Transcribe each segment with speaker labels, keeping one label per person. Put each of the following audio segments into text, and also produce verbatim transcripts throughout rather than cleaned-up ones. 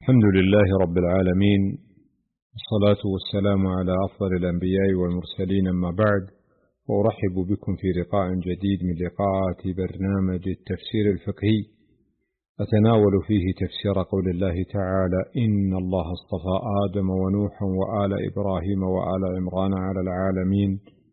Speaker 1: الحمد لله رب العالمين، والصلاة والسلام على أفضل الأنبياء والمرسلين، أما بعد، وأرحب بكم في لقاء جديد من لقاءات برنامج التفسير الفقهي، أتناول فيه تفسير قول الله تعالى: إن الله اصطفى آدم ونوحا وآل إبراهيم وآل عمران على العالمين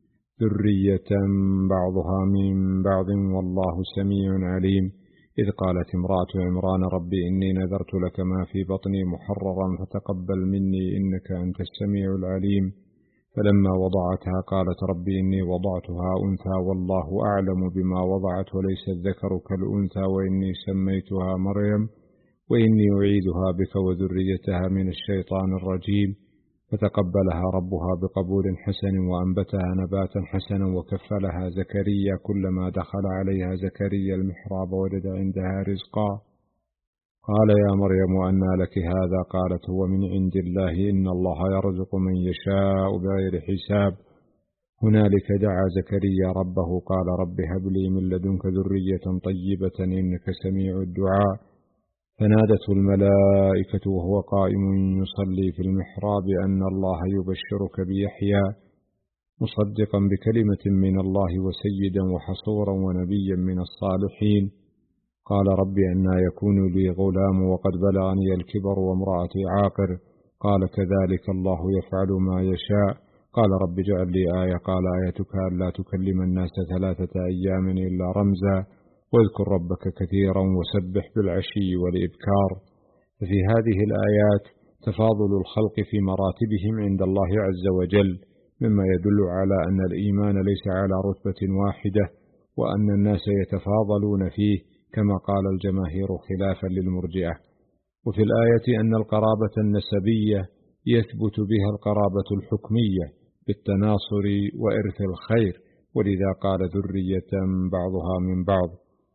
Speaker 1: ذرية بعضها من بعض والله سميع عليم. إذ قالت امرأة عمران: ربي إني نذرت لك ما في بطني محررا فتقبل مني إنك أنت السميع العليم. فلما وضعتها قالت: ربي إني وضعتها أنثى والله أعلم بما وضعت وليس الذكر كالأنثى وإني سميتها مريم وإني أعيذها بك وذريتها من الشيطان الرجيم. فتقبلها ربها بقبول حسن وأنبتها نباتا حسنا وكفلها زكريا. كلما دخل عليها زكريا المحراب وجد عندها رزقا. قال: يا مريم أنى لك هذا؟ قالت: هو من عند الله إن الله يرزق من يشاء بغير حساب. هنالك دعا زكريا ربه قال: رب هب لي من لدنك ذرية طيبة إنك سميع الدعاء. فنادته الملائكة وهو قائم يصلي في المحراب أن الله يبشرك بيحيى مصدقا بكلمة من الله وسيدا وحصورا ونبيا من الصالحين. قال: رب أنى يكون لي غلام وقد بلغني الكبر وامرأتي عاقر. قال: كذلك الله يفعل ما يشاء. قال: رب اجعل لي آية. قال: آيتك ألا تكلم الناس ثلاثة أيام إلا رمزا واذكر ربك كثيرا وسبح بالعشي والإبكار. ففي هذه الآيات تفاضل الخلق في مراتبهم عند الله عز وجل، مما يدل على أن الإيمان ليس على رتبة واحدة، وأن الناس يتفاضلون فيه كما قال الجماهير خلافا للمرجئة. وفي الآية أن القرابة النسبية يثبت بها القرابة الحكمية بالتناصر وإرث الخير، ولذا قال ذرية بعضها من بعض.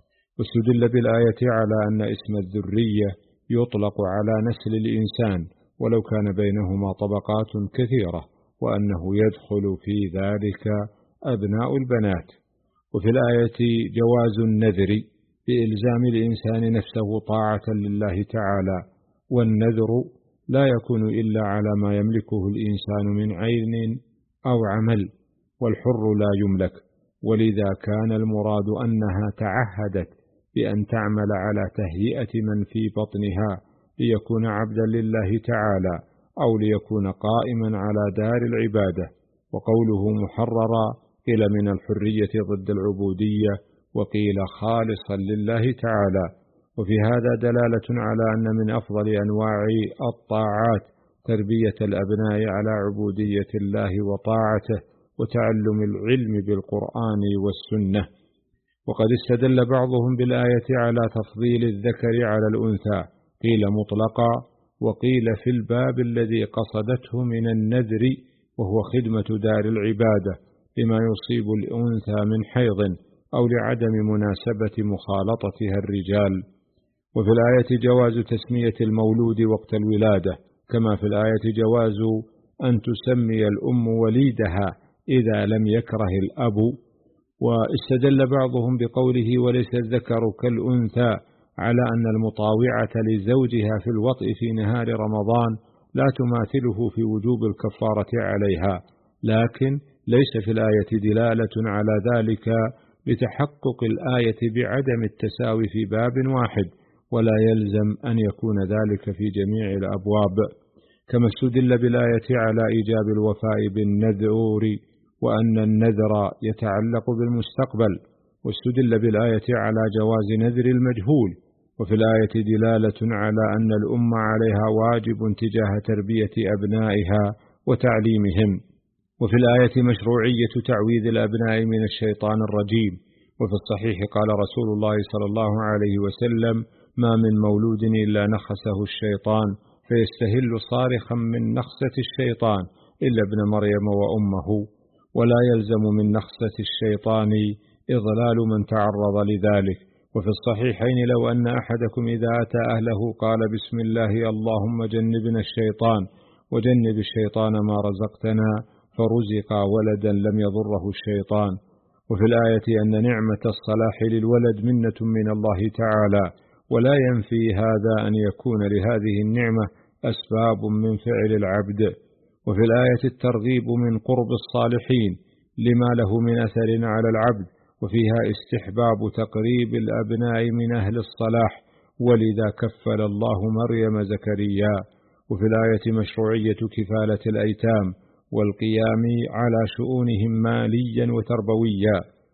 Speaker 1: واستدل بالآية على أن اسم الذرية يطلق على نسل الإنسان ولو كان بينهما طبقات كثيرة، وأنه يدخل في ذلك أبناء البنات. وفي الآية جواز النذر بإلزام الإنسان نفسه طاعة لله تعالى، والنذر لا يكون إلا على ما يملكه الإنسان من عين أو عمل، والحر لا يملك، ولذا كان المراد أنها تعهدت بأن تعمل على تهيئة من في بطنها ليكون عبدا لله تعالى أو ليكون قائما على دار العبادة. وقوله محررا قيل من الحرية ضد العبودية، وقيل خالصا لله تعالى. وفي هذا دلالة على أن من أفضل أنواع الطاعات تربية الأبناء على عبودية الله وطاعته وتعلم العلم بالقرآن والسنة. وقد استدل بعضهم بالآية على تفضيل الذكر على الأنثى، قيل مطلقا وقيل في الباب الذي قصدته من النذر، وهو خدمة دار العبادة بما يصيب الأنثى من حيض أو لعدم مناسبة مخالطتها الرجال. وفي الآية جواز تسمية المولود وقت الولادة، كما في الآية جواز أن تسمي الأم وليدها إذا لم يكره الأب. واستدل بعضهم بقوله وليس الذكر كالأنثى على أن المطاوعة لزوجها في الوطء في نهار رمضان لا تماثله في وجوب الكفارة عليها، لكن ليس في الآية دلالة على ذلك لتحقق الآية بعدم التساوي في باب واحد، ولا يلزم أن يكون ذلك في جميع الأبواب. كما استدل بالآية على إيجاب الوفاء بالنذور وأن النذر يتعلق بالمستقبل، واستدل بالآية على جواز نذر المجهول. وفي الآية دلالة على أن الأم عليها واجب تجاه تربية أبنائها وتعليمهم. وفي الآية مشروعية تعويذ الأبناء من الشيطان الرجيم. وفي الصحيح قال رسول الله صلى الله عليه وسلم: ما من مولود إلا نخسه الشيطان فيستهل صارخا من نخسة الشيطان إلا ابن مريم وأمه، ولا يلزم من نخسة الشيطان إضلال من تعرض لذلك. وفي الصحيحين: لو أن أحدكم إذا أتى أهله قال بسم الله اللهم جنبنا الشيطان وجنب الشيطان ما رزقتنا فرزق ولدا لم يضره الشيطان. وفي الآية أن نعمة الصلاح للولد منة من الله تعالى، ولا ينفي هذا أن يكون لهذه النعمة أسباب من فعل العبد. وفي الآية الترغيب من قرب الصالحين لما له من أثر على العبد، وفيها استحباب تقريب الأبناء من أهل الصلاح، ولذا كفل الله مريم زكريا. وفي الآية مشروعية كفالة الأيتام والقيام على شؤونهم ماليا وتربويا.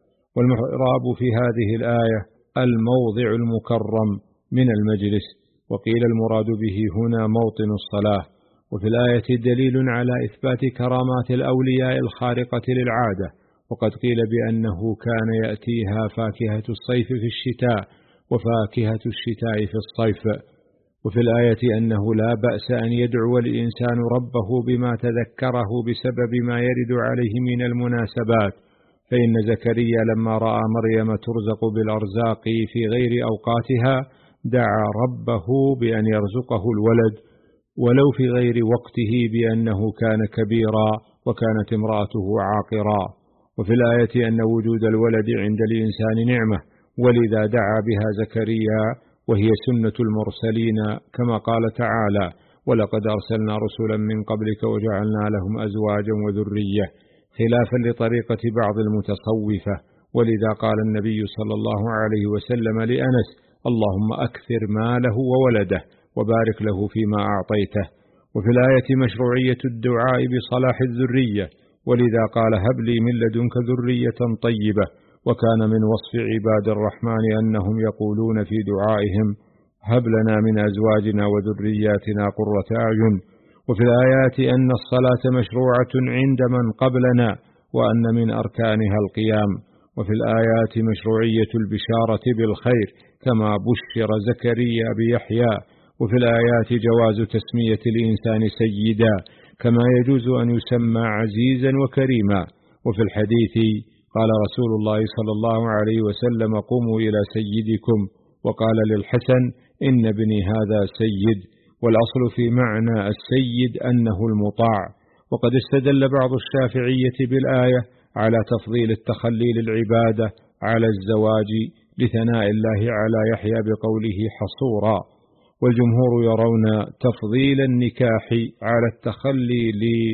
Speaker 1: والمحراب في هذه الآية الموضع المكرم من المجلس، وقيل المراد به هنا موطن الصلاة. وفي الآية دليل على إثبات كرامات الأولياء الخارقة للعادة، وقد قيل بأنه كان يأتيها فاكهة الصيف في الشتاء وفاكهة الشتاء في الصيف. وفي الآية أنه لا بأس أن يدعو الإنسان ربه بما تذكره بسبب ما يرد عليه من المناسبات، فإن زكريا لما رأى مريم ترزق بالأرزاق في غير أوقاتها دعا ربه بأن يرزقه الولد ولو في غير وقته، بأنه كان كبيرا وكانت امرأته عاقرا. وفي الآية أن وجود الولد عند الإنسان نعمة، ولذا دعا بها زكريا، وهي سنة المرسلين كما قال تعالى: ولقد أرسلنا رسلا من قبلك وجعلنا لهم أزواجا وذرية، خلافا لطريقة بعض المتصوفة. ولذا قال النبي صلى الله عليه وسلم لأنس: اللهم أكثر ماله وولده وبارك له فيما أعطيته. وفي الآية مشروعية الدعاء بصلاح الذرية، ولذا قال: هب لي من لدنك ذرية طيبة. وكان من وصف عباد الرحمن أنهم يقولون في دعائهم: هب لنا من أزواجنا وذرياتنا قرة أعين. وفي الآيات أن الصلاة مشروعة عند من قبلنا، وأن من أركانها القيام. وفي الآيات مشروعية البشارة بالخير كما بشر زكريا بيحيى. وفي الآيات جواز تسمية الإنسان سيدا، كما يجوز أن يسمى عزيزا وكريما. وفي الحديث قال رسول الله صلى الله عليه وسلم: قوموا إلى سيدكم. وقال للحسن: إن ابني هذا سيد. والأصل في معنى السيد أنه المطاع. وقد استدل بعض الشافعية بالآية على تفضيل التخلي للعبادة على الزواج لثناء الله على يحيى بقوله حصورا. والجمهور يرون تفضيل النكاح على التخلي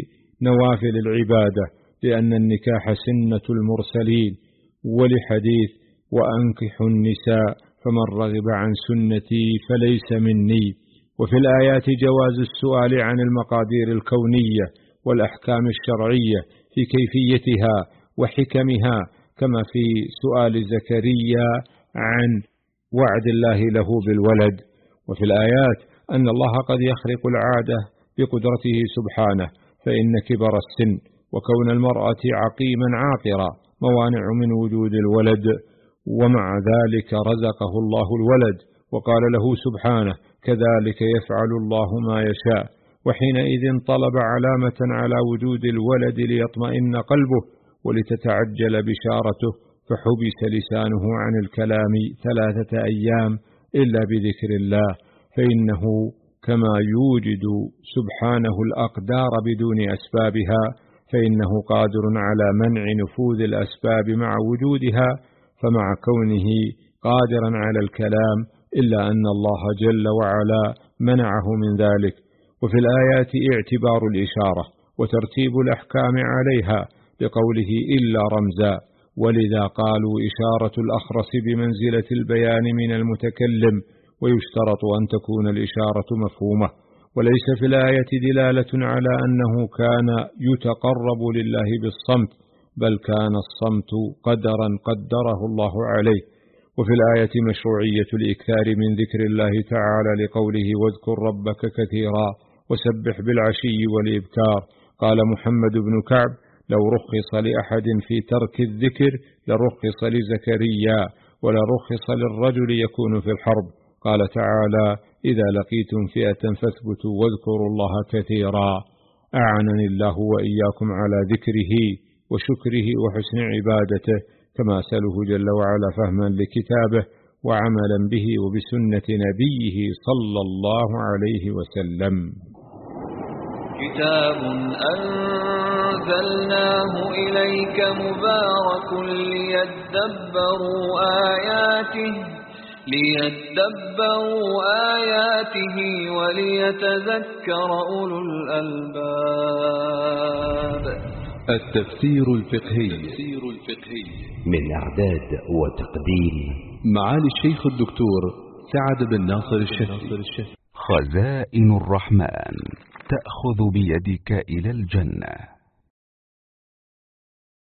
Speaker 1: لنوافل العبادة، لأن النكاح سنة المرسلين، ولحديث: وأنكحوا النساء فمن رغب عن سنتي فليس مني. وفي الآيات جواز السؤال عن المقادير الكونية والأحكام الشرعية في كيفيتها وحكمها، كما في سؤال زكريا عن وعد الله له بالولد. وفي الآيات أن الله قد يخرق العادة بقدرته سبحانه، فإن كبر السن وكون المرأة عقيما عاقرا موانع من وجود الولد، ومع ذلك رزقه الله الولد، وقال له سبحانه: كذلك يفعل الله ما يشاء. وحينئذ طلب علامة على وجود الولد ليطمئن قلبه ولتتعجل بشارته، فحبس لسانه عن الكلام ثلاثة أيام إلا بذكر الله، فإنه كما يوجد سبحانه الأقدار بدون أسبابها، فإنه قادر على منع نفوذ الأسباب مع وجودها، فمع كونه قادرا على الكلام إلا أن الله جل وعلا منعه من ذلك. وفي الآيات اعتبار الإشارة وترتيب الأحكام عليها بقوله: إلا رمزا. ولذا قالوا إشارة الأخرس بمنزلة البيان من المتكلم، ويشترط أن تكون الإشارة مفهومة. وليس في الآية دلالة على أنه كان يتقرب لله بالصمت، بل كان الصمت قدرا قدره الله عليه. وفي الآية مشروعية الإكثار من ذكر الله تعالى لقوله: واذكر ربك كثيرا وسبح بالعشي والإبكار. قال محمد بن كعب: لو رخص لأحد في ترك الذكر لرخص لزكريا، ولرخص للرجل يكون في الحرب. قال تعالى: إذا لقيتم فئة فاثبتوا واذكروا الله كثيرا. أعنني الله وإياكم على ذكره وشكره وحسن عبادته، كما أسأله جل وعلا فهما لكتابه وعملا به وبسنة نبيه صلى الله عليه وسلم.
Speaker 2: كتاب أنزلناه إليك مبارك ليدبروا آياته ليدبروا آياته وليتذكر أولو الألباب.
Speaker 3: التفسير الفقهي من إعداد وتقديم معالي الشيخ الدكتور سعد بن ناصر الشهري. خزائن الرحمن تأخذ بيدك إلى الجنة.